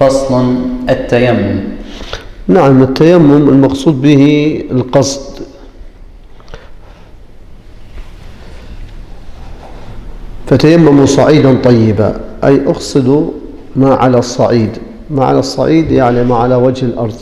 فصل. التيمم. نعم، التيمم المقصود به القصد، فتيمموا صعيدا طيبا، أي أقصد ما على الصعيد. ما على الصعيد يعني ما على وجه الأرض.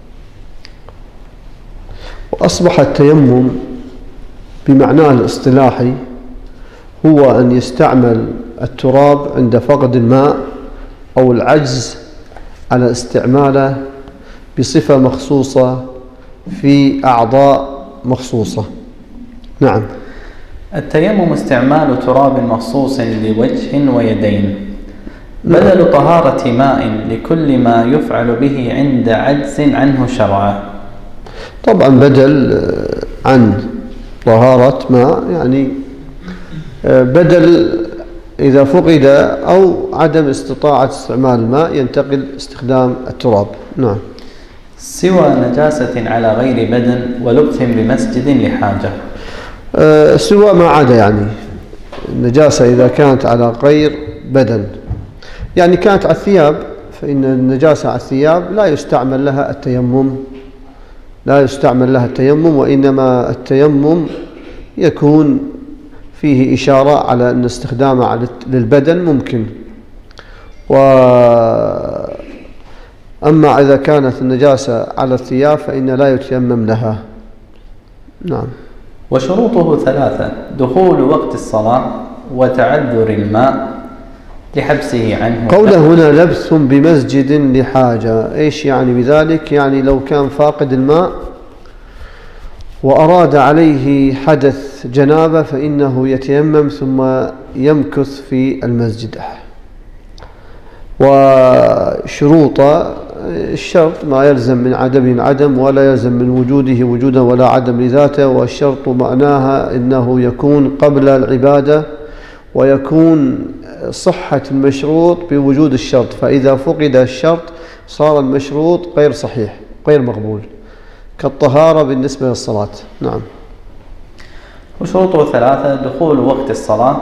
وأصبح التيمم بمعناه الاصطلاحي هو أن يستعمل التراب عند فقد الماء أو العجز على استعماله بصفة مخصوصة في أعضاء مخصوصة. نعم. التيمم استعمال تراب مخصوص لوجه ويدين بدل طهارة ماء لكل ما يفعل به عند عجز عنه شرعا. طبعا بدل عن طهارة ماء، يعني بدل إذا فقد أو عدم استطاعة استعمال الماء ينتقل استخدام التراب. نعم. سوى نجاسة على غير بدن ولبث بمسجد لحاجة. سوى ما عدا، يعني النجاسة إذا كانت على غير بدن، يعني كانت على الثياب، فإن النجاسة على الثياب لا يستعمل لها التيمم، وإنما التيمم يكون فيه إشارة على أن استخدامه للبدن ممكن. أما إذا كانت النجاسة على الثياب فإن لا يتيمم لها. نعم. وشروطه 3: دخول وقت الصلاة، وتعذر الماء لحبسه عنه. قوله هنا لبث بمسجد لحاجة، إيش يعني بذلك؟ يعني لو كان فاقد الماء وأراد عليه حدث جنابة فإنه يتيمم ثم يمكث في المسجد. وشروط الشرط ما يلزم من عدم عدم، ولا يلزم من وجوده وجودا ولا عدم لذاته. والشرط معناها إنه يكون قبل العبادة، ويكون صحة المشروط بوجود الشرط، فإذا فقد الشرط صار المشروط غير صحيح غير مقبول، كالطهارة بالنسبة للصلاة. نعم. وشروطه 3: دخول وقت الصلاة،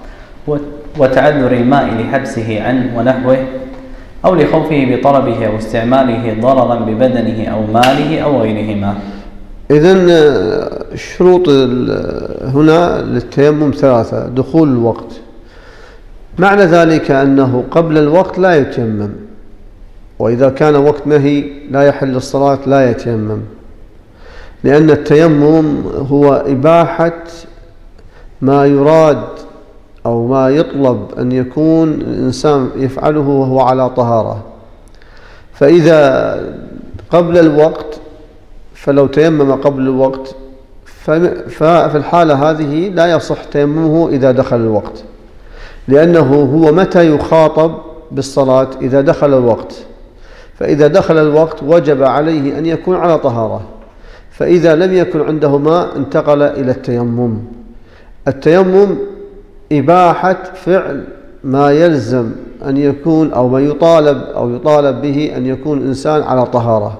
وتعذر الماء لحبسه عنه ونحوه، أو لخوفه بطلبه أو استعماله ضررا ببدنه أو ماله أو غيرهما. إذن الشروط هنا للتيمم 3: دخول الوقت، معنى ذلك أنه قبل الوقت لا يتيمم، وإذا كان وقت نهي لا يحل الصلاة لا يتيمم، لأن التيمم هو إباحة ما يراد أو ما يطلب أن يكون الإنسان يفعله وهو على طهارة. فإذا قبل الوقت فلو تيمم قبل الوقت ففي الحالة هذه لا يصح تيممه إذا دخل الوقت، لأنه هو متى يخاطب بالصلاة؟ إذا دخل الوقت، فإذا دخل الوقت وجب عليه أن يكون على طهارة، فإذا لم يكن عنده ماء انتقل إلى التيمم. التيمم إباحة فعل ما يلزم أن يكون أو ما يطالب به أن يكون الإنسان على طهارة،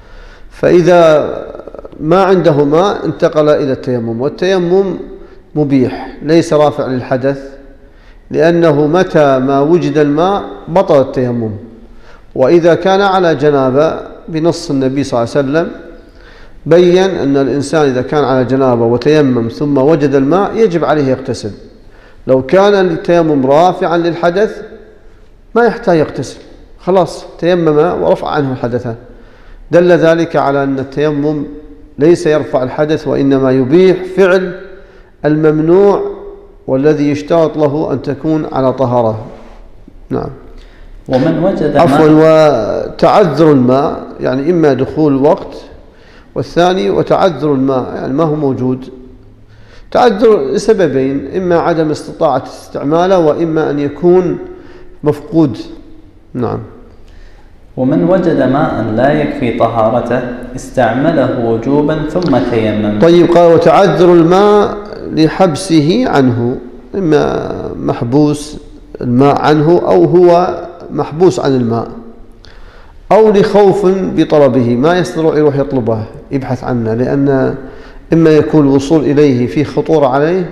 فإذا ما عنده ماء انتقل إلى التيمم. والتيمم مبيح ليس رافع للحدث، لأنه متى ما وجد الماء بطل التيمم. وإذا كان على جنابة بنص النبي صلى الله عليه وسلم بين أن الإنسان إذا كان على جنابة وتيمم ثم وجد الماء يجب عليه يغتسل. لو كان التيمم رافعا للحدث ما يحتاج يغتسل، خلاص تيمم ورفع عنه الحدث. دل ذلك على أن التيمم ليس يرفع الحدث، وإنما يبيح فعل الممنوع والذي يشترط له أن تكون على طهارة. نعم. ومن وجد وتعذر الماء يعني إما دخول الوقت، والثاني وتعذر الماء يعني ما هو موجود. تعذر لسببين: إما عدم استطاعة استعماله، وإما أن يكون مفقود. نعم. ومن وجد ماء لا يكفي طهارته استعمله وجوبا ثم تيمم. طيب، قال وتعذر الماء لحبسه عنه، إما محبوس الماء عنه أو هو محبوس عن الماء، أو لخوف بطلبه ما يستطيع يروح يطلبه يبحث عنه، لأن إما يكون الوصول إليه فيه خطورة عليه،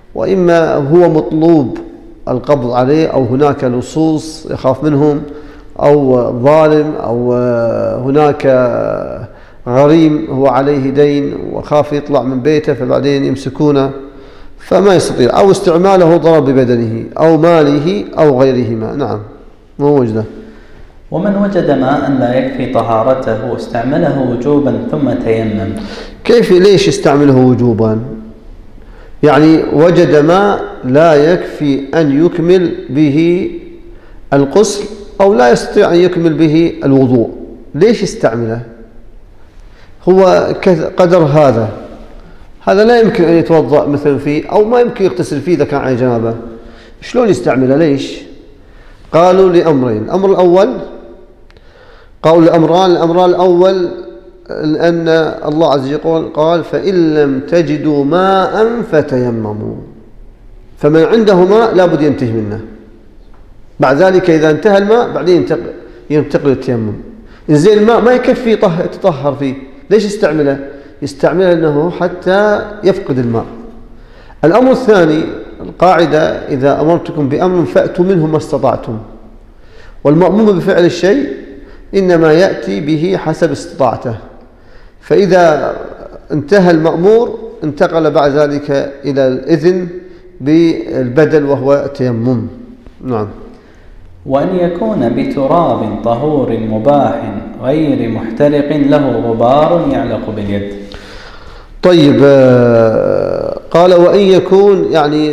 وإما هو مطلوب القبض عليه، أو هناك لصوص يخاف منهم، أو ظالم أو هناك غريم هو عليه دين وخاف يطلع من بيته فبعدين يمسكونه فما يستطيع، أو استعماله ضرر ببدنه أو ماله أو غيرهما. نعم مو وجده. ومن وجد ماء لا يكفي طهارته استعمله وجوبا ثم تيمم. كيف ليش استعمله وجوبا؟ يعني وجد ماء لا يكفي أن يكمل به الغسل أو لا يستطيع أن يكمل به الوضوء، ليش استعمله؟ هو قدر هذا لا يمكن أن يتوضأ مثلا فيه أو ما يمكن يغتسل فيه إذا كان على جنابه، شلون يستعمله؟ ليش؟ قالوا لأمرين. الأمر الأول قول الأمران الأول لأن الله عز وجل قال فإن لم تجدوا ماء فتيمموا، فمن عنده ماء لابد ينتهي منه، بعد ذلك إذا انتهى الماء بعدين ينتقل التيمم. إنزين الماء ما يكفي يتطهر فيه، ليش يستعمله؟ يستعمله أنه حتى يفقد الماء. الأمر الثاني القاعدة إذا أمرتكم بأمر فأتوا منه ما استطعتم، والمأمور بفعل الشيء إنما يأتي به حسب استطاعته، فإذا انتهى المأمور انتقل بعد ذلك إلى الإذن بالبدل وهو التيمم. نعم. وأن يكون بتراب طهور مباح غير محترق له غبار يعلق باليد. طيب قال وأن يكون يعني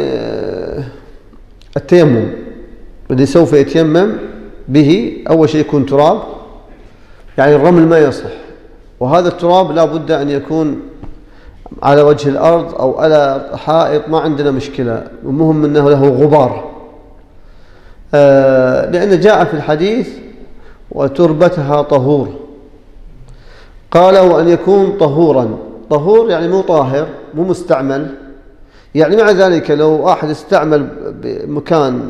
التيمم الذي سوف يتيمم به أول شيء يكون تراب، يعني الرمل ما يصح، وهذا التراب لا بد أن يكون على وجه الأرض أو على حائط، ما عندنا مشكلة، المهم أنه له غبار، لأن جاء في الحديث وتربتها طهور. قال وأن يكون طهورا، طهور يعني مو طاهر مو مستعمل، يعني مع ذلك لو أحد استعمل بمكان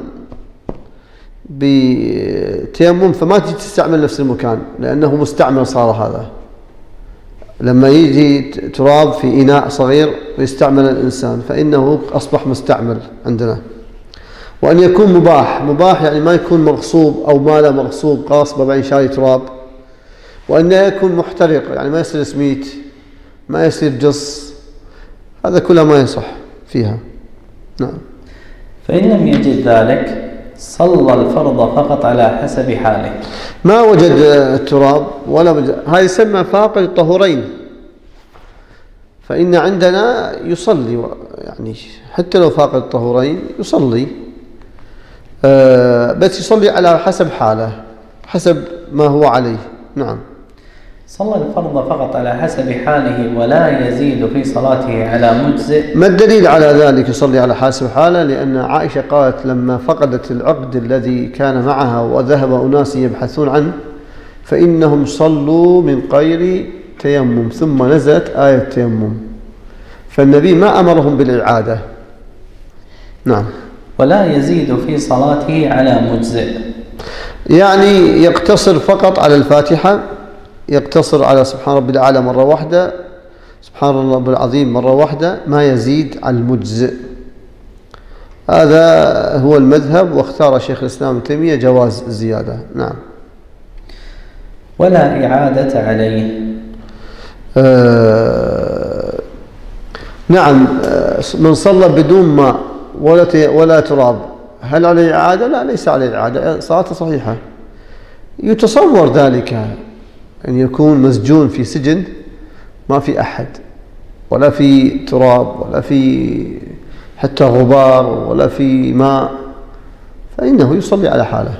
بتيمم فما تجي تستعمل نفس المكان لأنه مستعمل صار هذا. لما يجي تراب في إناء صغير ويستعمل الإنسان فإنه أصبح مستعمل عندنا. وأن يكون مباح يعني ما يكون مغصوب أو ما لا مغصوب قاصبة بعدين شاري تراب. وأن يكون محترق يعني ما يصير سميت ما يصير جص، هذا كله ما يصح فيها. نعم. فإن لم يجد ذلك صلى الفرض فقط على حسب حاله. ما وجد التراب ولا وجد، هذا يسمى فاقد الطهورين، فإن عندنا يصلي يعني حتى لو فاقد الطهورين يصلي، بس يصلي على حسب حاله حسب ما هو عليه. نعم. صلى الفرض فقط على حسب حاله ولا يزيد في صلاته على مجزئ. ما الدليل على ذلك يصلي على حسب حاله؟ لأن عائشة قالت لما فقدت العقد الذي كان معها وذهب أناس يبحثون عنه فإنهم صلوا من غير تيمم ثم نزلت آية التيمم، فالنبي ما أمرهم بالإعادة. نعم. ولا يزيد في صلاته على مجزئ، يعني يقتصر فقط على الفاتحة، يقتصر على سبحان ربي الأعلى مرة واحدة، سبحان ربي العظيم مرة واحدة، ما يزيد على المجزئ. هذا هو المذهب، واختار شيخ الإسلام ابن تيمية جواز الزيادة. نعم. ولا إعادة عليه. نعم. من صلى بدون ماء ولا تراب هل عليه إعادة؟ لا، ليس عليه إعادة، صلاته صحيحة. يتصور ذلك أن يكون مسجون في سجن ما في أحد ولا في تراب ولا في حتى غبار ولا في ماء، فإنه يصلي على حاله.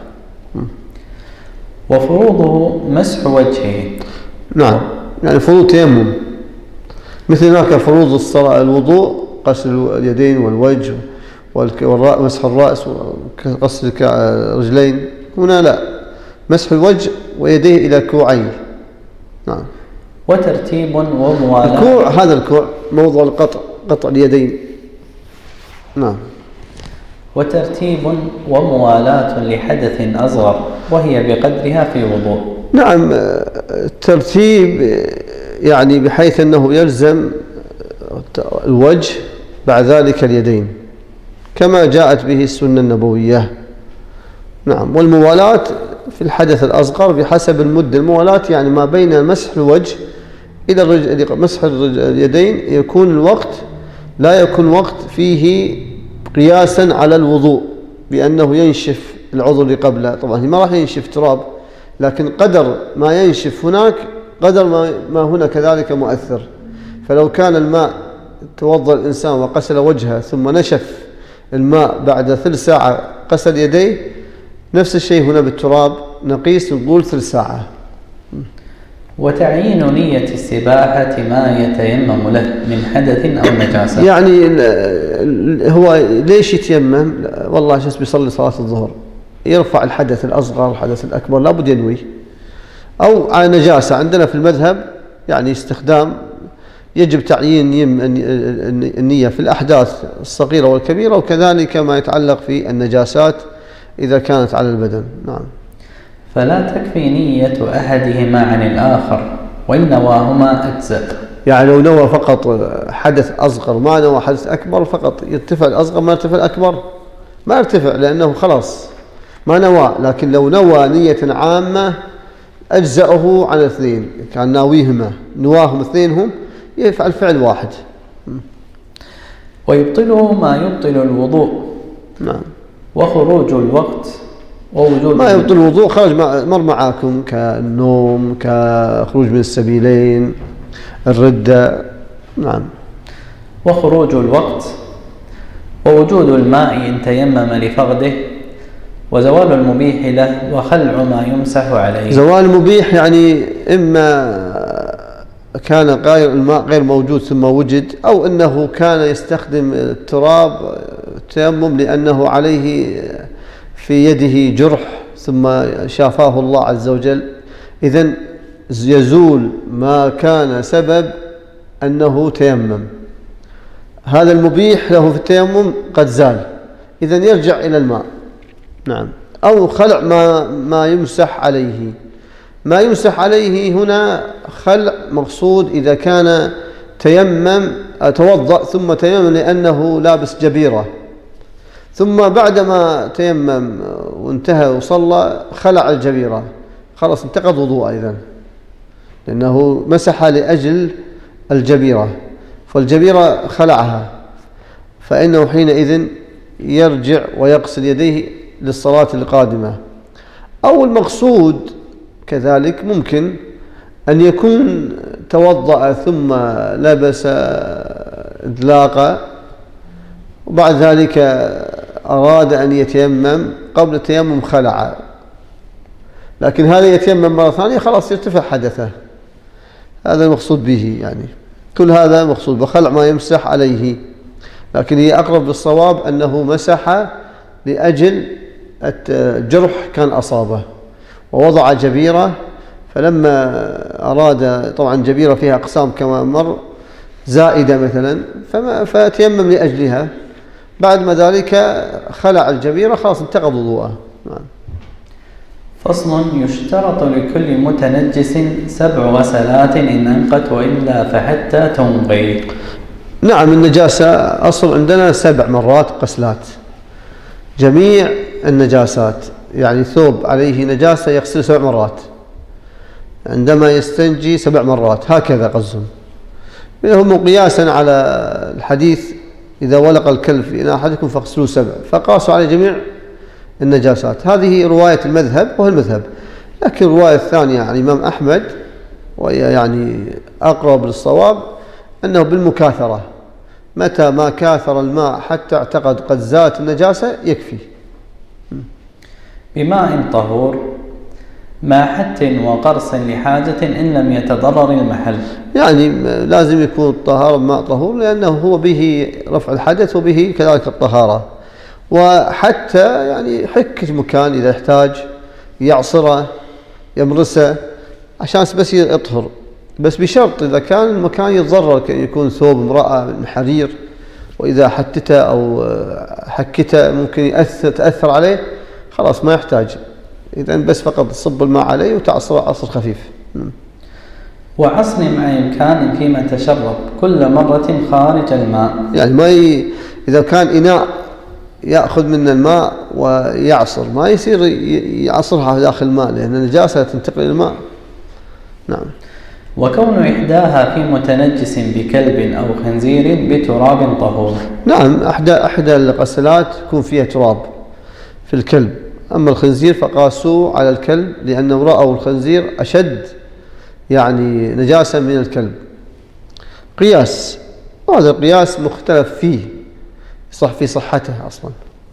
وفروضه مسح وجهه. نعم، يعني فروض تيمم مثل هناك فروض الصلاة الوضوء غسل اليدين والوجه ومسح الرأس وغسل الرجلين، هنا لا، مسح الوجه ويديه إلى كوعين. نعم. وترتيب وموالاة. الكوع، هذا الكوع موضع القطع، قطع اليدين. نعم. وترتيب وموالاة لحدث أصغر وهي بقدرها في وضوء. نعم. الترتيب يعني بحيث أنه يلزم الوجه بعد ذلك اليدين كما جاءت به السنة النبوية. نعم. والموالاة في الحدث الأصغر بحسب المدة الموالاة، يعني ما بين مسح الوجه إلى مسح اليدين يكون الوقت لا يكون وقت فيه قياسا على الوضوء بأنه ينشف العضو اللي قبله. طبعا ما راح ينشف تراب، لكن قدر ما ينشف هناك قدر ما هنا كذلك مؤثر. فلو كان الماء توضأ الإنسان وغسل وجهه ثم نشف الماء بعد ثلث ساعة غسل يديه، نفس الشيء هنا بالتراب، نقيس نقول ثلث ساعة. وتعيين نية السباحة ما يتيمم له من حدث أو نجاسة. يعني هو ليش يتيمم؟ والله شخص بيصلي صلاة الظهر يرفع الحدث الأصغر الحدث الأكبر لابد ينوي، أو على نجاسة عندنا في المذهب يعني استخدام يجب تعيين النية في الأحداث الصغيرة والكبيرة، وكذلك ما يتعلق في النجاسات إذا كانت على البدن. نعم. فلا تكفي نية أحدهما عن الآخر، وإن نواهما أجزاء. يعني لو نوى فقط حدث أصغر ما نوى حدث أكبر فقط يرتفع الأصغر ما يرتفع الأكبر؟ ما يرتفع لأنه خلاص ما نوى. لكن لو نوى نية عامة أجزأه عن الاثنين، كان ناويهما نواهم اثنينهم يفعل فعل واحد. ويبطله ما يبطل الوضوء. نعم. وخروج الوقت ووجود ما يبطل الوضوء خرج مر معاكم كالنوم كخروج من السبيلين الردة. نعم. وخروج الوقت ووجود الماء إن تيمم لفقده، وزوال المبيح له، وخلع ما يمسح عليه. زوال المبيح يعني إما كان الماء غير موجود ثم وجد، أو أنه كان يستخدم التراب التيمم لأنه عليه في يده جرح ثم شافاه الله عز وجل، إذن يزول ما كان سبب أنه تيمم. هذا المبيح له في التيمم قد زال، إذن يرجع إلى الماء. نعم. أو خلع ما يمسح عليه. ما يمسح عليه هنا خلع مقصود إذا كان تيمم توضأ ثم تيمم لأنه لابس جبيرة، ثم بعدما تيمم وانتهى وصلى خلع الجبيرة، خلاص انتقض وضوء أيضا لأنه مسح لأجل الجبيرة، فالجبيرة خلعها، فإنه حينئذ يرجع ويغسل يديه للصلاة القادمة. أو المقصود كذلك ممكن أن يكون توضأ ثم لبس إدلاقا وبعد ذلك أراد أن يتيمم، قبل التيمم خلع، لكن هذا يتيمم مرة ثانية خلاص يرتفع حدثه. هذا المقصود به، يعني كل هذا مقصود بخلع ما يمسح عليه، لكن هي أقرب بالصواب أنه مسح لأجل الجرح كان أصابه ووضع جبيرة، فلما أراد، طبعا جبيرة فيها أقسام كما مر زائدة مثلا، فتيمم لأجلها، بعد ما ذلك خلع الجبيرة خلاص انتقض وضوءه. فصل: يشترط لكل متنجس 7 غسلات إن أنقت، وإلا فحتى تنقي. نعم. النجاسة أصل عندنا 7 مرات غسلات جميع النجاسات، يعني ثوب عليه نجاسة يغسل 7 مرات، عندما يستنجي 7 مرات، هكذا قصدهم. هم قياسا على الحديث إذا ولق الكلب في إناء أحدكم فاغسلوه 7، فقاسوا على جميع النجاسات. هذه رواية المذهب وهو المذهب، لكن الرواية الثانية عن الإمام أحمد وهي يعني أقرب للصواب أنه بالمكاثرة، متى ما كاثر الماء حتى اعتقد قد زالت النجاسة يكفي. بماء طهور مع حت وقرص لحاجة إن لم يتضرر المحل. يعني لازم يكون الطهارة بماء طهور، لأنه هو به رفع الحدث وبه كذلك الطهارة. وحتى يعني حك المكان إذا احتاج يعصره يمرسه عشان بس يطهر، بس بشرط إذا كان المكان يتضرر، كان يكون ثوب امرأة من حرير، وإذا حتته أو حكته ممكن تأثر عليه، خلاص ما يحتاج، إذن بس فقط تصب الماء عليه وتعصر عصر خفيف. وعصر مع إمكان فيما تشرب كل مرة خارج الماء. يعني إذا كان إناء يأخذ من الماء ويعصر، ما يصير يعصرها داخل الماء لأن النجاسة تنتقل إلى الماء. نعم. وكون إحداها في متنجس بكلب أو خنزير بتراب طهور. نعم، أحدى الغسلات يكون فيها تراب في الكلب، أما الخنزير فقاسوه على الكلب لأنه رأوا الخنزير أشد يعني نجاسة من الكلب. قياس، هذا القياس مختلف فيه في صحته أصلا،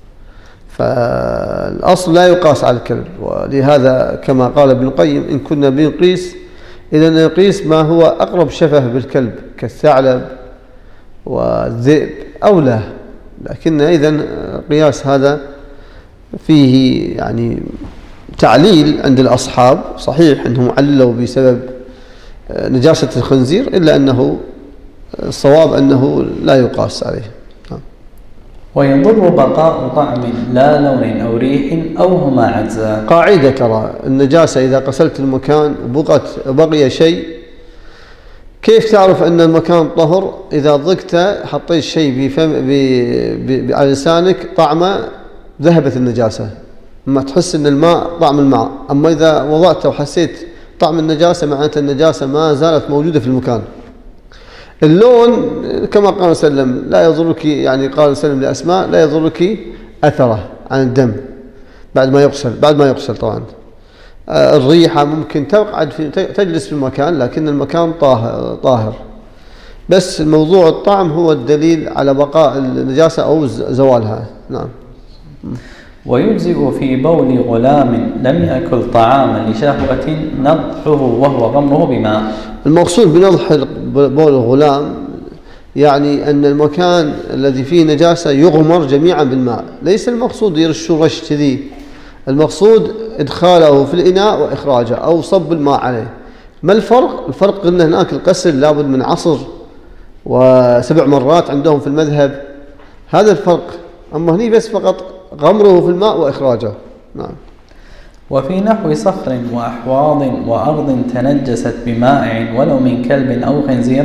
فالأصل لا يقاس على الكلب، ولهذا كما قال ابن القيم إن كنا بنقيس إذا نقيس ما هو أقرب شبه بالكلب كالثعلب والذئب أو لا، لكن إذن قياس هذا فيه يعني تعليل عند الأصحاب، صحيح أنهم عللوا بسبب نجاسة الخنزير، إلا أنه الصواب أنه لا يقاس عليه. ويضر بقاء طعم لا لون أو ريح أو هما عجزا. قاعدة ترى النجاسة إذا غسلت المكان وبقي شيء، كيف تعرف أن المكان طهر؟ إذا ضقت حطيت شيء على لسانك طعمه ذهبت النجاسة، ما تحس أن الماء طعم الماء، أما إذا وضعته وحسيت طعم النجاسة معناته النجاسة ما زالت موجودة في المكان. اللون كما قال وسلم لا يضرك، يعني قال وسلم لأسماء لا يضرك أثره عن الدم بعد ما يغسل طبعا. الريحة ممكن تقعد تجلس في المكان لكن المكان طاهر، بس الموضوع الطعم هو الدليل على بقاء النجاسة أو زوالها. نعم. ويجزئ في بول غلام لم يأكل طعاما لشهوة نضحه وهو غمره بماء. المقصود بنضح بول الغلام يعني أن المكان الذي فيه نجاسة يغمر جميعا بالماء، ليس المقصود يرش رش كذي، المقصود إدخاله في الإناء وإخراجه أو صب الماء عليه. ما الفرق؟ الفرق أن هناك الغسل لابد من عصر و7 مرات عندهم في المذهب، هذا الفرق. أما هني بس فقط غمره في الماء وإخراجه. نعم. وفي نحو صخر وأحواض وأرض تنجست بمائع ولو من كلب أو خنزير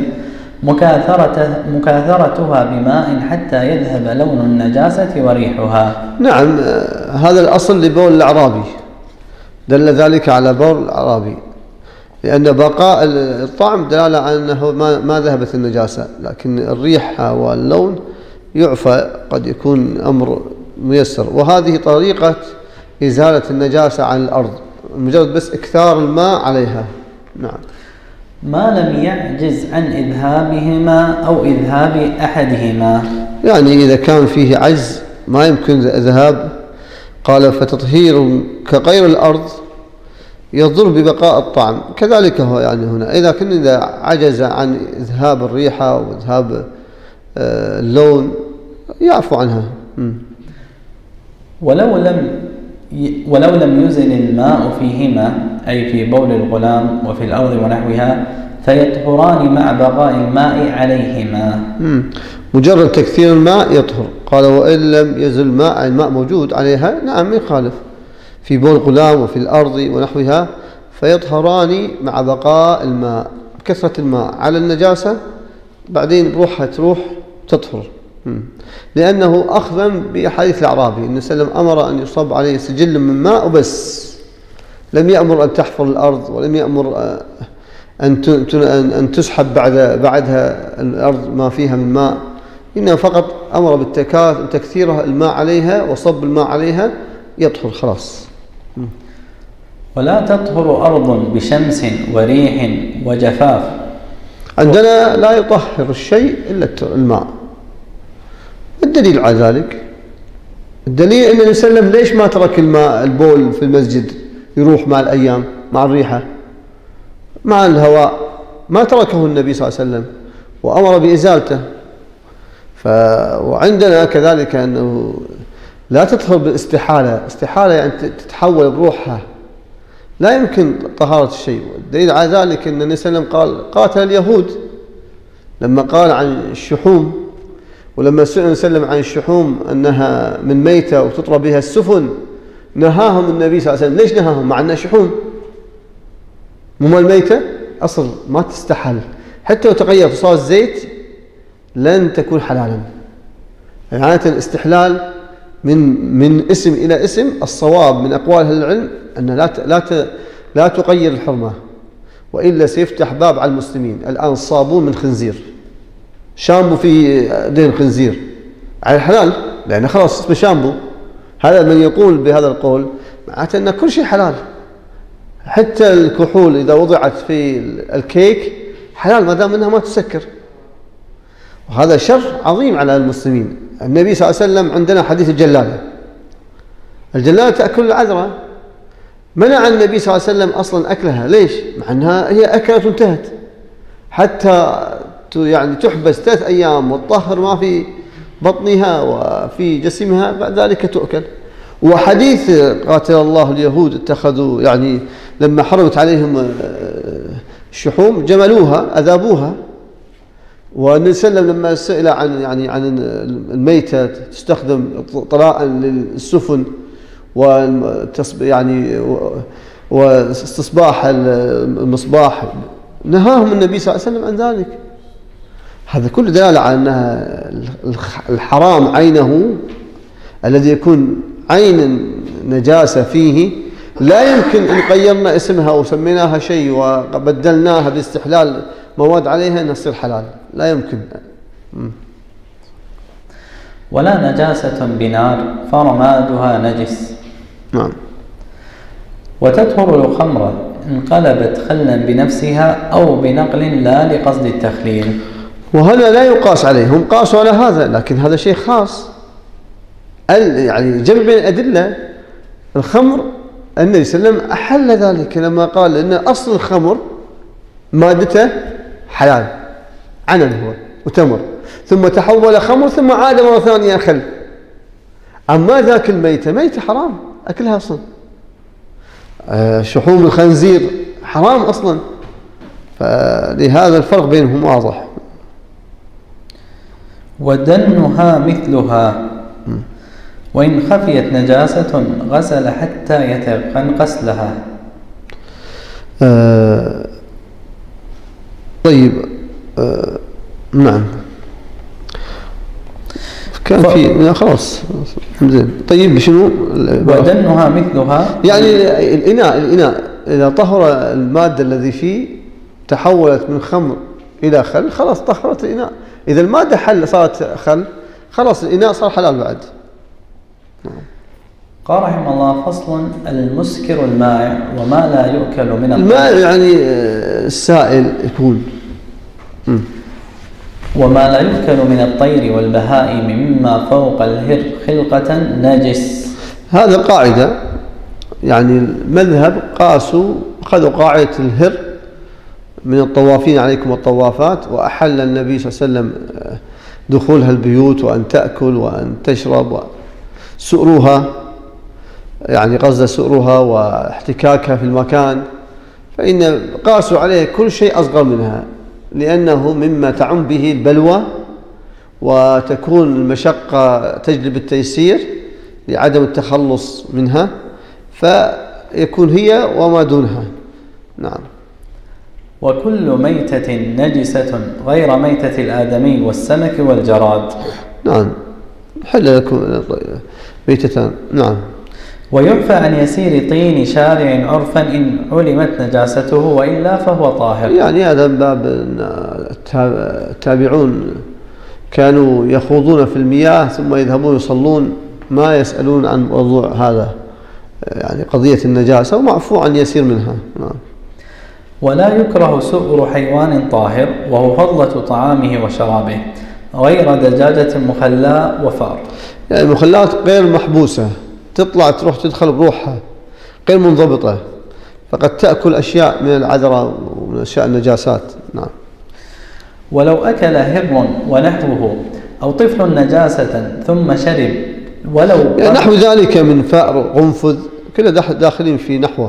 مكاثرتها بماء حتى يذهب لون النجاسة وريحها. نعم، هذا الأصل لبول الأعرابي، دل ذلك على بول الأعرابي، لأن بقاء الطعم دلالة على أنه ما ذهبت النجاسة، لكن الريحة واللون يعفى، قد يكون أمر ميسر. وهذه طريقة إزالة النجاسة عن الأرض، مجرد بس إكثار الماء عليها. نعم. ما لم يعجز عن إذهابهما أو إذهاب أحدهما، يعني إذا كان فيه عجز ما يمكن ذهاب، قال فتطهير كغير الأرض يضر ببقاء الطعم، كذلك هو يعني هنا إذا عجز عن إذهاب الريحة وإذهاب اللون يعفو عنها. ولو لم يزل الماء فيهما أي في بول الغلام وفي الأرض ونحوها فيطهران مع بقاء الماء عليهما. مجرد تكثير الماء يطهر. قال وإن لم يزل الماء موجود عليها، نعم يخالف، في بول الغلام وفي الأرض ونحوها فيطهران مع بقاء الماء، كثرة الماء على النجاسة بعدين بروحها تروح تطهر. لأنه أخذا بأحاديث الأعرابي النبي صلى الله عليه وسلم أمر أن يصب عليه سجل من ماء وبس، لم يأمر أن تحفر الأرض، ولم يأمر أن تسحب بعدها الأرض ما فيها من ماء، إنه فقط أمر بتكثير الماء عليها وصب الماء عليها يطهر خلاص. ولا تطهر أرض بشمس وريح وجفاف. عندنا لا يطهر الشيء إلا الماء. الدليل على ذلك، الدليل أن النبي صلى الله عليه وسلم ليش ما ترك الماء البول في المسجد يروح مع الأيام مع الريحة مع الهواء، ما تركه النبي صلى الله عليه وسلم وأمر بإزالته. وعندنا كذلك أنه لا تطهر بالاستحالة، استحالة يعني تتحول بروحها، لا يمكن طهارة الشيء. الدليل على ذلك أن النبي صلى الله عليه وسلم قال قاتل اليهود لما قال عن الشحوم، ولما سئل النبي صلى الله عليه وسلم عن الشحوم أنها من ميتة وتطرى بها السفن نهاهم النبي صلى الله عليه وسلم. ليش نهاهم مع أنها شحوم؟ مو الميتة أصل ما تستحل، حتى لو تغير صار زيت لن تكون حلالا. يعني الاستحلال من اسم إلى اسم. الصواب من أقوال أهل العلم أن لا تغير الحرمة، وإلا سيفتح باب على المسلمين. الآن صابون من خنزير، شامبو في دين خنزير، على الحلال لأنه خلاص اسمه شامبو. هذا من يقول بهذا القول معناته أن كل شيء حلال، حتى الكحول إذا وضعت في الكيك حلال ما دام أنها ما تسكر. وهذا شر عظيم على المسلمين. النبي صلى الله عليه وسلم عندنا حديث الجلالة تأكل العذراء، منع النبي صلى الله عليه وسلم أصلا أكلها. ليش؟ مع أنها هي أكلت وانتهت، حتى يعني تحبس 3 أيام وتطهر ما في بطنها وفي جسمها، بعد ذلك تؤكل. وحديث قاتل الله اليهود اتخذوا يعني لما حرمت عليهم الشحوم جملوها أذابوها. والنبي صلى الله عليه وسلم لما سئل عن الميتة تستخدم طلاء للسفن واستصباح المصباح، نهاهم النبي صلى الله عليه وسلم عن ذلك. هذا كله دلالة على أنها الحرام عينه الذي يكون عين نجاسة فيه لا يمكن إن غيرنا اسمها وسميناها شيء وبدلناها باستحلال مواد عليها أن تصير حلال، لا يمكن. ولا نجاسة بنار فرمادها نجس. نعم. وتطهر الخمرة إن قلبت خلا بنفسها أو بنقل لا لقصد التخليل. وهنا لا يقاس عليهم، قاسوا على هذا، لكن هذا شيء خاص. يعني جمع بين الأدلة. الخمر النبي صلى الله عليه وسلم أحل ذلك لما قال إن أصل الخمر مادته حلال، عنب هو وتمر، ثم تحول خمر ثم عاد مرة ثانية خل. أما ذاك الميتة ميتة حرام أكلها أصلا. شحوم الخنزير حرام أصلا، فلهذا الفرق بينهم واضح. ودنها مثلها وإن خفيت نجاسة غسل حتى يتيقن غسلها. طيب. نعم. كان في خلاص زين. طيب شنو؟ ودنها مثلها يعني الإناء إذا طهر المادة الذي فيه تحولت من خمر إلى خل، خلاص طهرت الإناء. إذا المادة صارت خل، خلاص الإناء صار حلال بعد. قال رحمه الله: فصل: المسكر المائع وما لا يؤكل من الماء يعني السائل يكون وما لا يؤكل من الطير والبهائم مما فوق الهر خلقة نجس. هذا قاعدة، يعني المذهب قاسوا أخذوا قاعدة الهر من الطوافين عليكم الطوافات، وأحل النبي صلى الله عليه وسلم دخولها البيوت وأن تأكل وأن تشرب وسؤرها، يعني قصد سؤرها واحتكاكها في المكان، فإن قاسوا عليه كل شيء أصغر منها، لأنه مما تعم به البلوى وتكون المشقة تجلب التيسير لعدم التخلص منها، فيكون هي وما دونها. نعم. وكل ميتة نجسة غير ميتة الآدمي والسمك والجراد. نعم. حل لكم ميتتان. نعم. ويعفى عن يسير طين شارع عرفا إن علمت نجاسته، وإلا فهو طاهر. يعني هذا باب التابعون كانوا يخوضون في المياه ثم يذهبون يصلون، ما يسألون عن موضوع هذا، يعني قضية النجاسة، ومعفو عن يسير منها. نعم. ولا يكره سؤر حيوان طاهر وهو فضلة طعامه وشرابه غير دجاجة مخلاة وفار. يعني المخلات غير محبوسة، تطلع تروح تدخل بروحها، غير منضبطة، فقد تأكل أشياء من العذراء ومن أشياء النجاسات. نعم. ولو أكل هر ونحوه أو طفل نجاسة ثم شرب ولو يعني نحو ذلك من فأر قنفذ كله داخلين في نحوه.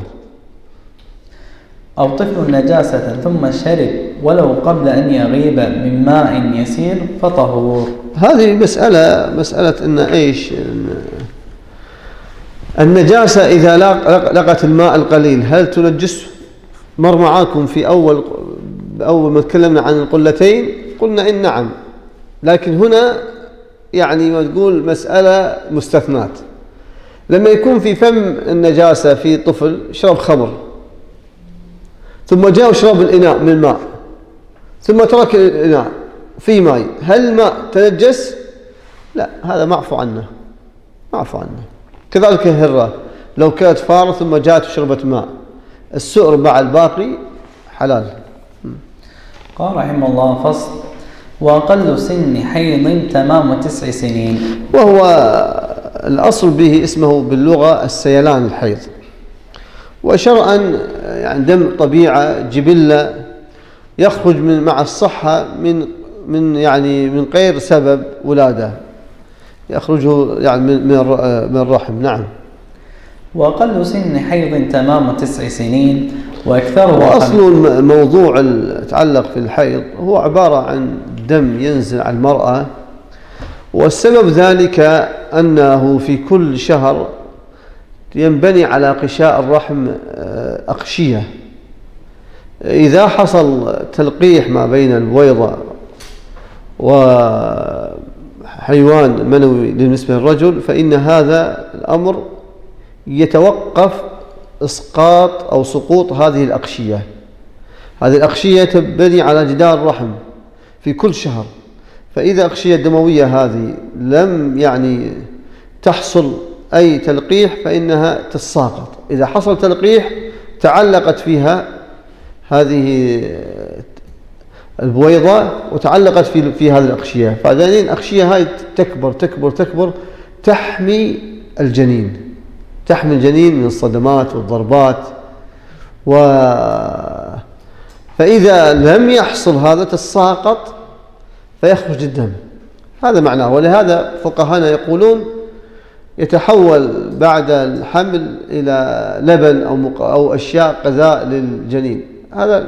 أو طفل نجاسة ثم شرب ولو قبل أن يغيب من ماء يسير فطهور. هذه مسألة إن إيش النجاسة إذا لقت الماء القليل هل تنجسه؟ مر معاكم في أول ما تكلمنا عن القلتين قلنا إن نعم، لكن هنا يعني ما تقول مسألة مستثنات. لما يكون في فم النجاسة في طفل شرب خمر ثم جاء وشرب الإناء من الماء ثم ترك الإناء في ماء، هل الماء تنجس؟ لا، هذا معفو عنه، معفو عنه. كذلك الهرة لو كانت فارة ثم جاءت وشربت ماء، السؤر مع الباقي حلال. قال رحمه الله: فصل: وأقل سن حيض تمام 9 سنين. وهو الأصل به اسمه باللغة السيلان الحيض، وشرعا يعني دم طبيعة جبلة يخرج مع الصحة من غير سبب ولادة، يخرجه يعني من الرحم. نعم. وأقل سن حيض تمام 9 سنين وأكثره. وأصل الموضوع يتعلق في الحيض هو عبارة عن دم ينزل على المرأة، والسبب ذلك أنه في كل شهر ينبني على غشاء الرحم أغشية. إذا حصل تلقيح ما بين البويضة وحيوان منوي بالنسبة للرجل، فإن هذا الأمر يتوقف إسقاط أو سقوط هذه الأغشية. هذه الأغشية تبني على جدار الرحم في كل شهر، فإذا أغشية دموية هذه لم يعني تحصل أي تلقيح فإنها تتساقط. إذا حصل تلقيح تعلقت فيها هذه البويضة وتعلقت في هذه الأغشية، فبعدين الأغشية هاي تكبر تكبر تكبر، تحمي الجنين من الصدمات والضربات. فإذا لم يحصل هذا تتساقط فيخرج الدم، هذا معناه. ولهذا فقهاءنا يقولون يتحول بعد الحمل إلى لبن أو أشياء غذاء للجنين. هذا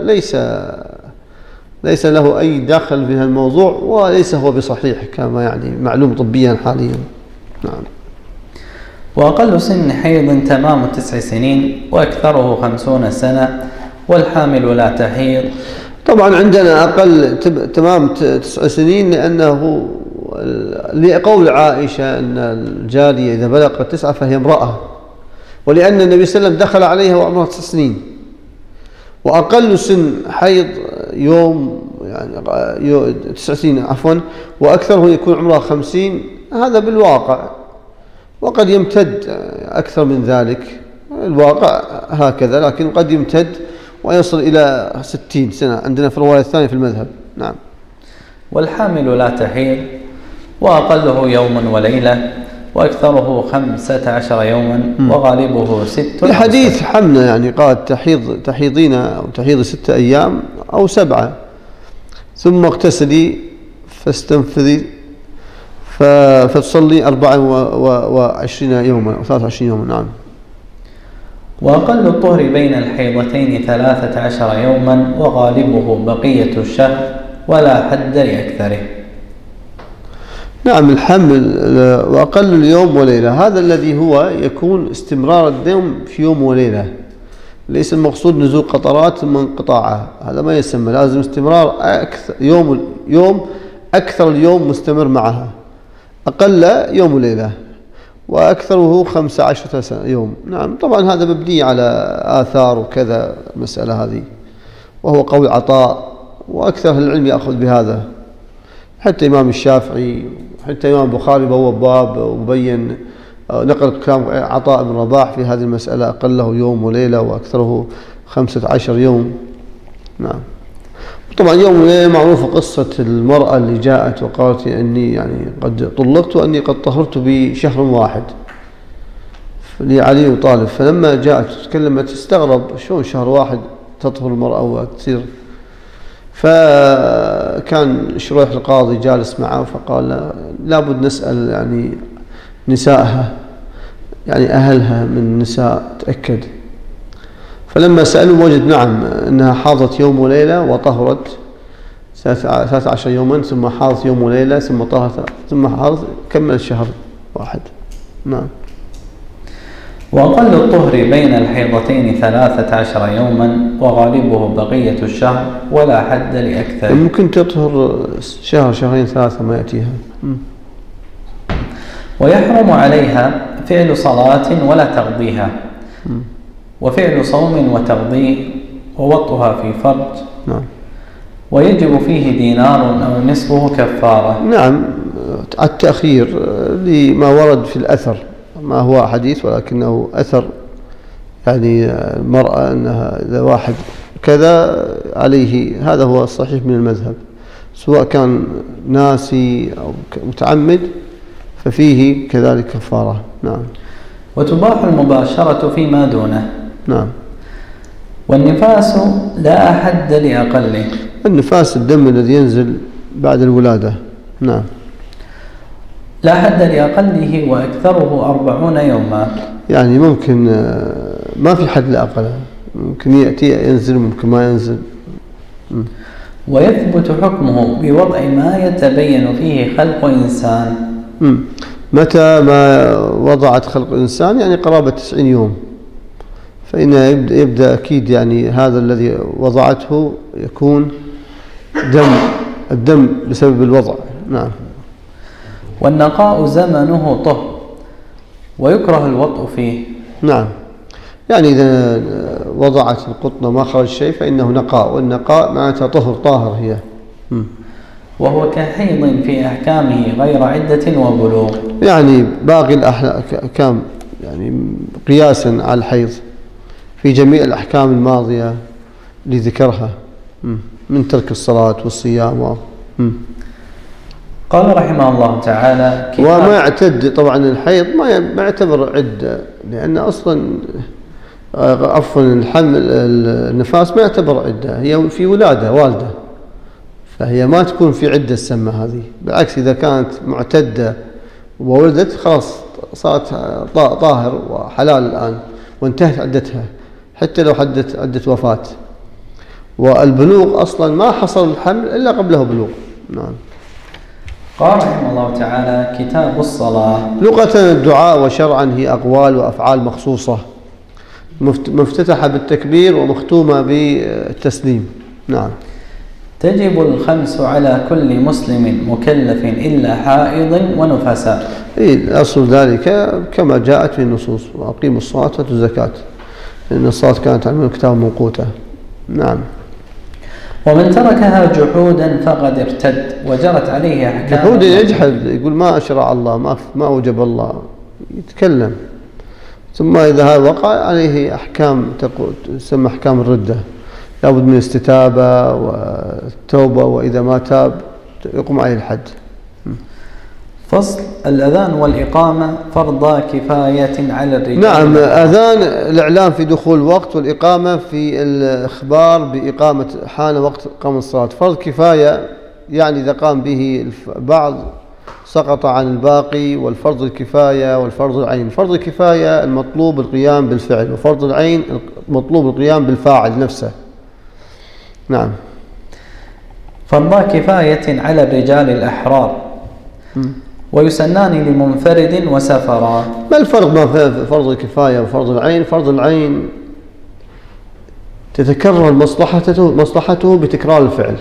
ليس له أي دخل في الموضوع، وليس هو بصحيح كما يعني معلوم طبيا حاليا. نعم. وأقل سن حيض تمام 9 سنين وأكثره 50 سنة والحامل لا تحيض. طبعا عندنا أقل تمام 9 سنين لأنه لقول عائشة أن الجارية إذا بلغت 9 فهي امرأة، ولأن النبي صلى الله عليه وسلم دخل عليها وعمرها 9 سنين. وأقل سن حيض يوم يعني 9 سنين عفوا، وأكثره يكون عمرها 50. هذا بالواقع، وقد يمتد أكثر من ذلك، الواقع هكذا، لكن قد يمتد ويصل إلى 60 سنة عندنا في الرواية الثانية في المذهب. نعم. والحامل لا تحيض وأقله يوم وليلة وأكثره 15 يوما وغالبه 6. الحديث حمنا يعني قال تحيضين أو تحيض 6 أيام أو 7، ثم اغتسلي فاستنفذي فتصلي 24 يوما أو 23 يوما. نعم. وأقل الطهر بين الحيضتين 13 يوما وغالبه بقية الشهر ولا حد لأكثره. نعم. الحمل وأقل اليوم وليلة، هذا الذي هو يكون استمرار الدم في يوم وليلة، ليس المقصود نزول قطرات ثم انقطاعها، هذا ما يسمى، لازم استمرار أكثر يوم أكثر اليوم مستمر معها. أقل يوم وليلة وأكثره 15 يوم. نعم. طبعا هذا مبني على آثار وكذا المسألة هذه، وهو قول عطاء، وأكثر العلم يأخذ بهذا، حتى إمام الشافعي حتى إمام البخاري بواب باب وبين نقل كلام عطاء بن رباح في هذه المسألة، أقله يوم وليلة وأكثره 15 يوم. نعم. طبعا يوم وليلة معروفة قصة المرأة اللي جاءت وقالت أني يعني قد طلقت وأني قد طهرت بشهر واحد لعلي وطالب، فلما جاءت تكلمت استغرب شلون شهر واحد تطهر المرأة وتصير. فكان شريح القاضي جالس معه فقال لابد نسأل يعني نسائها، يعني أهلها من النساء تأكد. فلما سألوا وجد نعم أنها حاضت يوم وليلة وطهرت 13 يوما، ثم حاضت يوم وليلة ثم طهرت ثم حاضت، كمل شهر واحد. نعم. وأقل الطهر بين الحيضتين 13 يوما وغالبه بقية الشهر ولا حد لأكثر. ممكن تطهر شهر شهرين 3 ما يأتيها. ويحرم عليها فعل صلاة ولا تقضيها، وفعل صوم وتقضيه، ووطئها في فرج. نعم. ويجب فيه دينار أو نصفه كفارة. نعم، التأخير لما ورد في الأثر، ما هو حديث ولكنه أثر، يعني المرأة أنها إذا واحد كذا عليه، هذا هو الصحيح من المذهب، سواء كان ناسي أو متعمد ففيه كذلك كفارة. نعم. وتباح المباشرة فيما دونه. نعم. والنفاس لا حد لأقله. النفاس الدم الذي ينزل بعد الولادة. نعم. لا حد لأقله وأكثره 40 يوما. يعني ممكن ما في حد لأقله، ممكن يأتي ينزل ممكن ما ينزل. ويثبت حكمه بوضع ما يتبين فيه خلق إنسان. متى ما وضعت خلق إنسان يعني قرابة 90 يوم، فإن يبدأ أكيد يعني هذا الذي وضعته يكون الدم بسبب الوضع. نعم. والنقاء زمنه طهر، ويكره الوطء فيه. نعم، يعني إذا وضعت القطنة ما خرج شيء فإنه نقاء، والنقاء معناتها طاهر هي. وهو كحيض في أحكامه غير عدة وبلوغ، يعني باقي الأحكام يعني قياسا على الحيض في جميع الأحكام الماضية لذكرها من ترك الصلاة والصيام. قال رحمه الله تعالى: وما يعتد طبعا الحيض ما يعتبر عدة، لأن أصلا عفوا الحمل النفاس ما يعتبر عدة، هي في والدة، فهي ما تكون في عدة السمة هذه، بالعكس إذا كانت معتدة وولدت خلاص صارت طاهر وحلال الآن وانتهت عدتها، حتى لو عدة وفاة. والبلوغ أصلا ما حصل الحمل إلا قبله بلوغ. نعم. قال رحمه الله تعالى: كتاب الصلاة. لغة الدعاء وشرعا هي أقوال وأفعال مخصوصة مفتتحة بالتكبير ومختومة بالتسليم. نعم. تجب الخمس على كل مسلم مكلف إلا حائض ونفساء. أصل ذلك كما جاءت في النصوص: وأقيموا الصلاة وآتوا الزكاة، إن الصلاة كانت على الكتاب موقوتة. نعم. ومن تركها جحودا فقد ارتد وجرت عليه أحكام. جحودا يجحد، يقول ما أشرع الله، ما أوجب الله، يتكلم، ثم إذا هذا وقع عليه أحكام تسمى أحكام الردة، لابد من استتابة والتوبة، وإذا ما تاب يقوم عليه الحد. فصل: الأذان والإقامة فرض كفاية على الرجال. نعم، أذان الإعلام في دخول الوقت، والإقامة في الإخبار بإقامة حان وقت إقامة الصلاة. فرض كفاية يعني إذا قام به البعض سقط عن الباقي، والفرض الكفاية والفرض العين. فرض الكفاية المطلوب القيام بالفعل، وفرض العين المطلوب القيام بالفاعل نفسه. نعم. فرض كفاية على الرجال الأحرار، ويسنان لمنفرد وسفرا. ما الفرق بين فرض الكفاية وفرض العين؟ فرض العين تتكرر مصلحته بتكرار الفعل،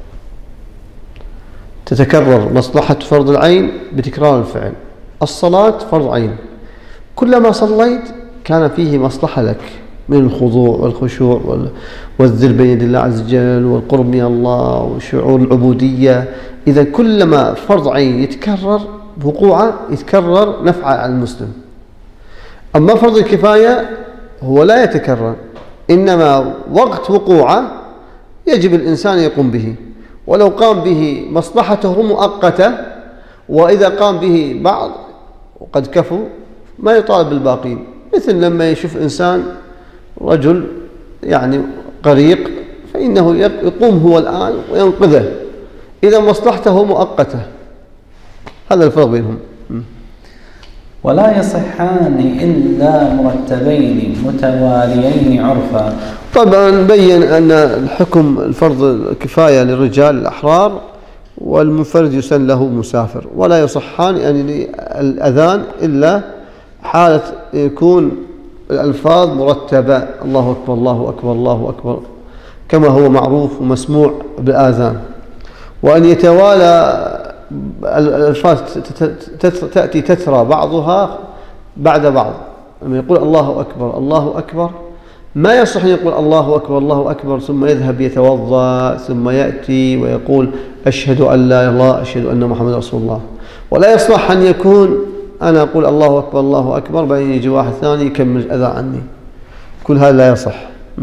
تتكرر مصلحة فرض العين بتكرار الفعل. الصلاة فرض عين، كلما صليت كان فيه مصلحة لك من الخضوع والخشوع والذل بين يدي الله عز وجل والقرب من الله وشعور العبودية. إذا كلما فرض عين يتكرر وقوعه يتكرر نفعه على المسلم. أما فرض الكفاية هو لا يتكرر، إنما وقت وقوعه يجب الإنسان يقوم به، ولو قام به مصلحته مؤقتة، وإذا قام به بعض وقد كفوا ما يطالب بالباقين. مثل لما يشوف إنسان رجل يعني غريق فإنه يقوم هو الآن وينقذه، إذا مصلحته مؤقتة. هذا الفرق بينهم. ولا يصحان إلا مرتبين متواليين عرفا. طبعا بين أن الحكم الفرض الكفاية للرجال الأحرار، والمنفرد يسن له مسافر. ولا يصحان يعني الأذان إلا حالة يكون الألفاظ مرتبة: الله أكبر الله أكبر الله أكبر، كما هو معروف ومسموع بالآذان. وأن يتوالى الألفاظ تأتي تترى بعضها بعد بعض. لما يقول الله أكبر الله أكبر ما يصح أن يقول الله أكبر الله أكبر ثم يذهب يتوضأ ثم يأتي ويقول أشهد أن لا إله إلا الله أشهد أن محمد رسول الله. ولا يصلح أن يكون أنا أقول الله أكبر الله أكبر بعدين يجي واحد ثاني يكمل الأذى عني. كل هذا لا يصح.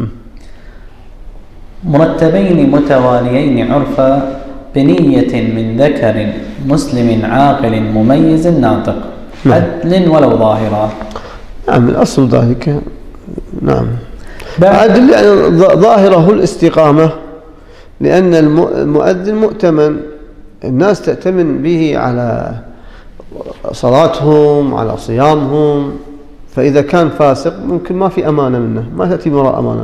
مرتبين متواليين عرفا بنية من ذكر مسلم عاقل مميز ناطق عدل ولو ظاهرا. نعم الأصل ذلك. نعم عدل يعني ظاهره الاستقامة، لأن المؤذن مؤتمن، الناس تأتمن به على صلاتهم على صيامهم، فإذا كان فاسق ممكن ما في أمانة منه، ما تأتي وراء أمانة.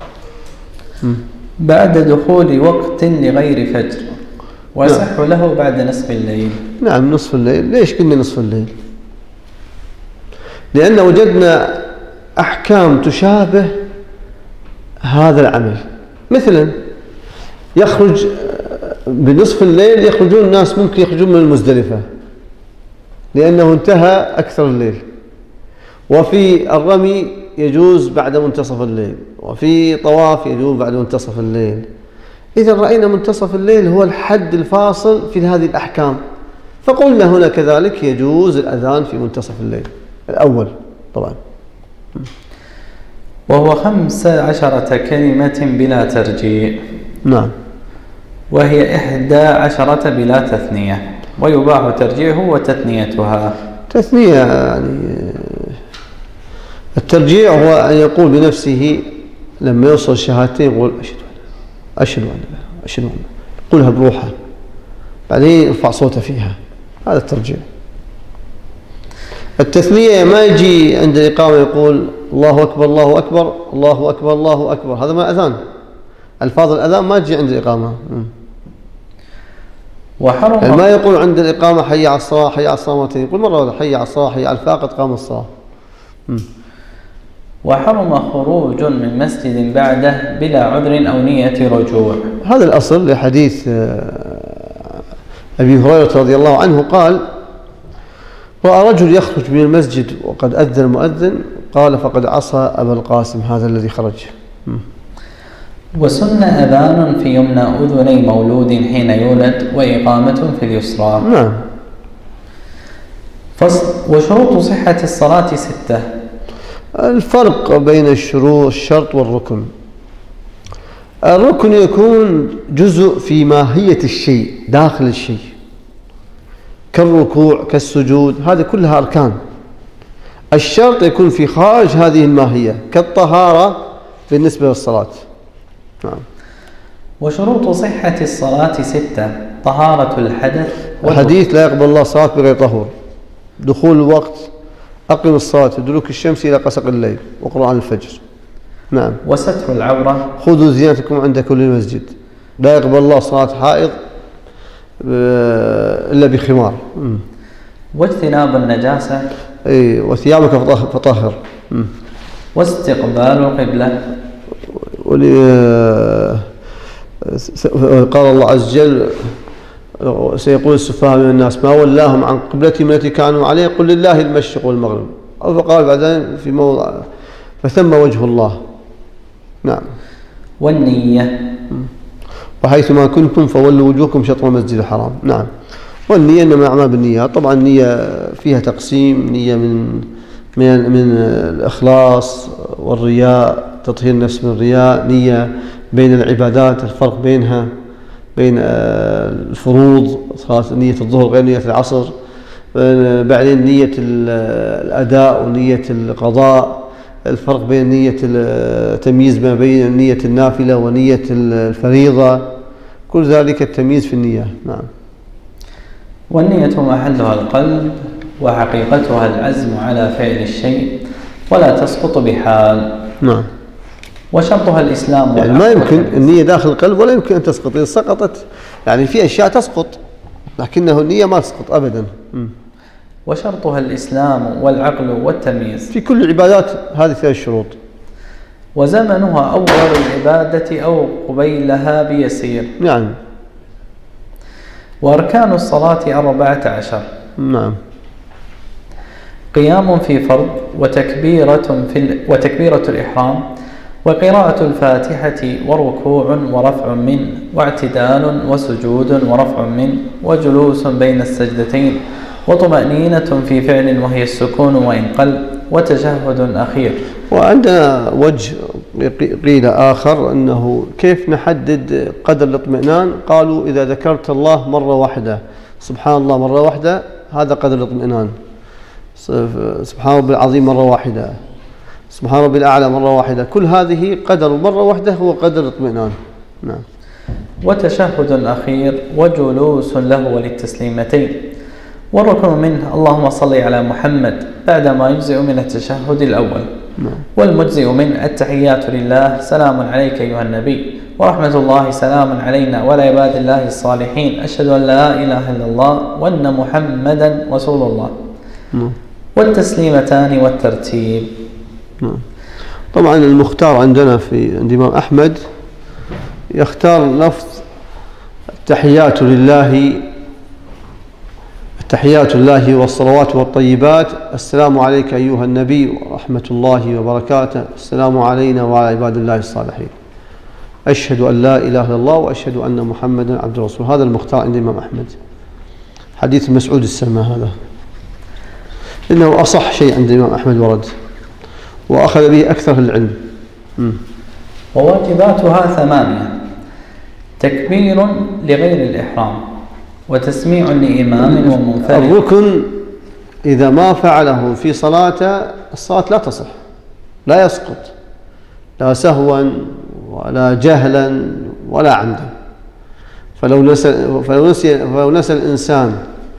بعد دخول وقت لغير فجر ويصح له بعد نصف الليل. نعم نصف الليل. ليش قلنا نصف الليل؟ لأن وجدنا أحكام تشابه هذا العمل. مثلا يخرج بنصف الليل، يخرجون الناس ممكن يخرجون من المزدلفة لأنه انتهى أكثر الليل، وفي الرمي يجوز بعد منتصف الليل، وفي طواف يجوز بعد منتصف الليل. إذا رأينا منتصف الليل هو الحد الفاصل في هذه الأحكام، فقلنا هنا كذلك يجوز الأذان في منتصف الليل الأول طبعا. وهو 15 كلمة بلا ترجيع. نعم. وهي 11 بلا تثنية، ويباح ترجيعه وتثنيتها. تثنية يعني الترجيع هو أن يقول بنفسه لما يوصل الشهادتين يقول أشهد أن يقولها بروحه بعدين يرفع صوته فيها، هذا الترجيع. التثنية ما يجي عند الإقامة يقول الله أكبر الله أكبر الله أكبر الله أكبر، هذا ما أذان. ألفاظ الأذان ما تجي عند الإقامة. وحرم يعني ما يقول عند الإقامة حي على الصلاة حي على الصلاة مرتين، يقول مرة حي على الصلاة حي على الفاقد قام الصلاة. وحرم خروج من مسجد بعده بلا عذر أو نية رجوع. هذا الأصل لحديث أبي هريرة رضي الله عنه قال رأى رجل يخرج من المسجد وقد أذن المؤذن قال فقد عصى أبا القاسم هذا الذي خرج. وسن أذان في يمنى أذني مولود حين يولد وإقامة في اليسرى. نعم. وشروط صحة الصلاة 6. الفرق بين الشرط والركن. الركن يكون جزء في ماهية الشيء داخل الشيء كالركوع كالسجود، هذه كلها أركان. الشرط يكون في خارج هذه الماهية كالطهارة بالنسبة للصلاة. نعم. وشروط صحة الصلاة 6. طهارة الحدث. الحديث لا يقبل الله صلاة بغير طهور. دخول الوقت، أقم الصلاة، دلوك الشمس إلى قسق الليل، وقرآن الفجر. نعم. وستر العورة. خذوا زينتكم عند كل مسجد. لا يقبل الله صلاة حائض إلا بخمار. واجتناب النجاسة. أي وثيابك فطهر. واستقبال القبلة. قال الله عز وجل سيقول السفهاء من الناس ما ولاهم عن قبلتهم التي كانوا عليه قل لله المشرق والمغرب، أو فقال بعدين في موضع فثم وجه الله. نعم. والنية. وحيثما كنتم فولوا وجوهكم شطر المسجد الحرام. نعم. والنية إنما الأعمال بالنيات. طبعا النية فيها تقسيم، نية من الإخلاص والرياء، تطهير النفس من الرياء، نية بين العبادات الفرق بينها بين الفروض، نية الظهر غير نية العصر، بعدين نية الأداء ونية القضاء، الفرق بين نية التمييز ما بين نية النافلة ونية الفريضة، كل ذلك التمييز في النية. نعم. والنية محلها القلب وحقيقتها العزم على فعل الشيء ولا تسقط بحال. نعم. وشرطها الإسلام. يعني ما يمكن النية داخل القلب ولا يمكن أن تسقط. إذا سقطت يعني في أشياء تسقط لكنه النية ما تسقط أبدا. وشرطها الإسلام والعقل والتمييز. في كل العبادات هذه 3 شروط. وزمنها أول العبادة أو قبيلها بيسير. نعم. وأركان الصلاة 14. نعم. قيام في فرض، وتكبيرة الإحرام، وقراءة الفاتحة، وركوع ورفع منه، واعتدال وسجود ورفع منه، وجلوس بين السجدتين، وطمأنينة في فعل وهي السكون وإن قل، وتشهد أخير. وعندنا وجه قيل آخر أنه كيف نحدد قدر الاطمئنان؟ قالوا إذا ذكرت الله مرة واحدة، سبحان الله مرة واحدة، هذا قدر الاطمئنان. سبحان ربي العظيم مرة واحدة، سبحان ربي الأعلى مرة واحدة، كل هذه قدر مرة واحدة هو قدر الاطمئنان. نعم. وتشهد أخير، وجلوس له وللتسليمتين، والركن منه اللهم صل على محمد بعدما يجزئ من التشهد الأول. والمجزئ من التحيات لله، سلام عليك أيها النبي، ورحمة الله سلام علينا وعلى عباد الله الصالحين، أشهد أن لا إله إلا الله وأن محمدا رسول الله. والتسليمتان والترتيب. طبعا المختار عندنا عند الإمام أحمد يختار لفظ التحيات لله والصلوات والطيبات، السلام عليك أيها النبي ورحمة الله وبركاته، السلام علينا وعلى عباد الله الصالحين، أشهد أن لا إله إلا الله وأشهد أن محمدا عبد الرسول. هذا المختار عند الإمام أحمد، حديث مسعود السلمى هذا، إنه أصح شيء عند الإمام أحمد ورد، وأخذ به أكثر العلم. وواجباتها 8: تكبير لغير الإحرام، وتسميع لإمام ومنفرد. الركن إذا ما فعله في صلاته الصلاة لا تصح، لا يسقط، لا سهوا ولا جهلا ولا عمدا. فلو نسى الإنسان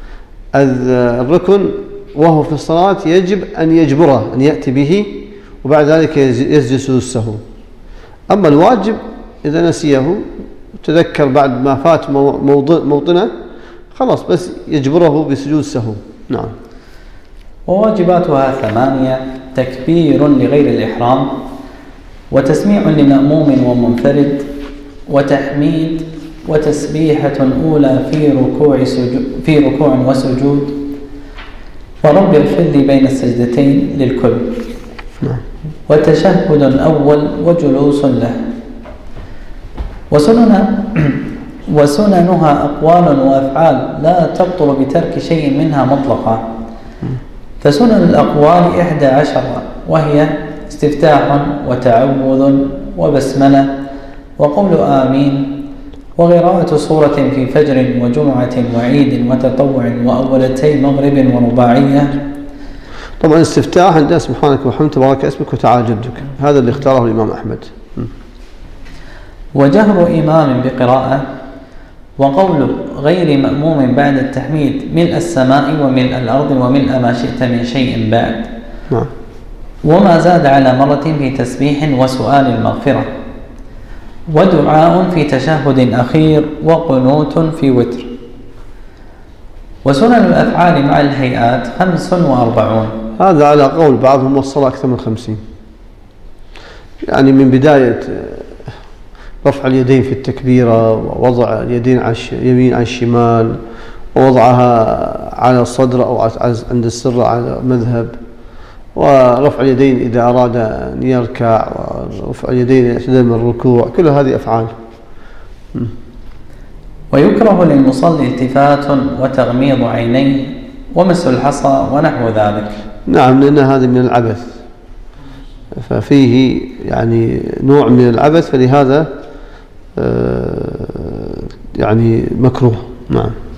الركن وهو في الصلاة يجب أن يجبره، أن يأتي به وبعد ذلك يسجد سجود السهو. أما الواجب إذا نسيه وتذكر بعد ما فات موطنه خلاص بس يجبره بسجود السهو. نعم. وواجباتها 8: تكبير لغير الإحرام، وتسميع لمأموم ومنفرد، وتحميد، وتسبيحة أولى في ركوع وسجود، ورب اغفر لي بين السجدتين للكل. وتشهد أول وجلوس له. وسننها أقوال وأفعال لا تبطل بترك شيء منها مطلقا. فسنن الأقوال 11، وهي استفتاح وتعوذ وبسملة وقول آمين، وقراءة سورة في فجر وجمعة وعيد وتطوع وأولتي مغرب ورباعية. طبعا الاستفتاح عندنا سبحانك وبحمدك تبارك اسمك وتعالى جدك، هذا اللي اختاره الإمام أحمد. وجهر إمام بقراءة، وقول غير مأموم بعد التحميد ملء السماء وملء الأرض وملء ما شئت من شيء بعد. نعم. وما زاد على مرة في تسبيح وسؤال المغفرة، ودعاء في تشهد أخير، وقنوت في وتر. وسنن الأفعال مع الهيئات 45. هذا على قول بعضهم وصل أكثر من 50، يعني من بداية رفع اليدين في التكبيرة، ووضع اليدين على اليمين على الشمال، ووضعها على الصدر أو عند السر على مذهب، ورفع اليدين إذا أراد أن يركع، ورفع اليدين اعتدال من الركوع، كل هذه أفعال. ويكره للمصلي التفات وتغميض عينيه ومس الحصى ونحو ذلك. نعم، لأن هذا من العبث، ففيه يعني نوع من العبث، فلهذا يعني مكروه. نعم.